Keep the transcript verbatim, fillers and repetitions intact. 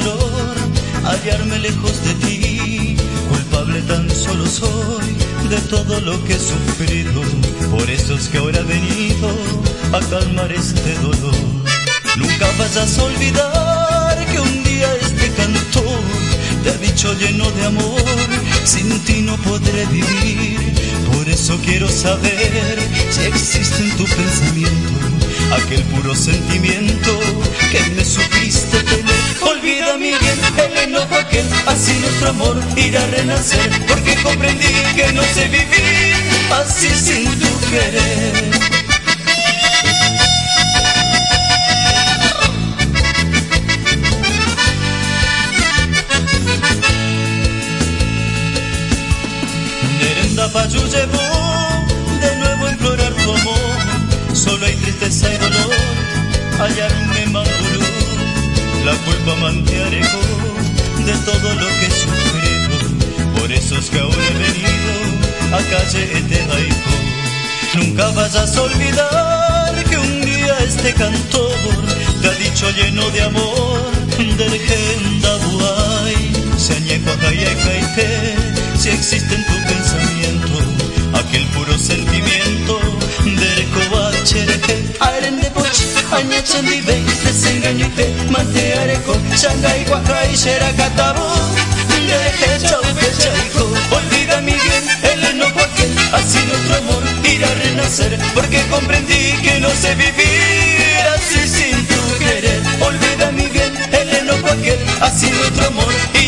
dolor, hallarme lejos de ti. Culpable tan solo soy de todo lo que he sufrido. Por eso es que ahora he venido a calmar este dolor. Nunca vayas a olvidar que un día este cantor te ha dicho lleno de amor, sin ti no podré vivir. Por eso quiero saber si existe en tu pensamiento aquel puro sentimiento que me supiste tener. Olvida mi bien el enojo aquel, así nuestro amor irá a renacer, porque comprendí que no sé vivir así sin tu querer. Payu llevó de nuevo a implorar tu amor. Solo hay tristeza y dolor, hallarme maduro. La culpa mantearejó de todo lo que he sufrido. Por eso es que ahora he venido a calle Etehaico. Nunca vayas a olvidar que un día este cantor te ha dicho lleno de amor. Del Genda Buay, Señeco Caite, si existe en tu pensamiento aquel puro sentimiento. Dereko Bachereje, Aren de Poch, Añachandibe, desengaño y fe, Manteareco, Shanghai, Huacay, Xeracatabo, Dereje, Chaupe, Chaico. Olvida mi bien el enojo aquel, así nuestro amor irá a renacer, porque comprendí que no sé vivir así sin tu querer. Olvida mi bien el enojo aquel, así nuestro amor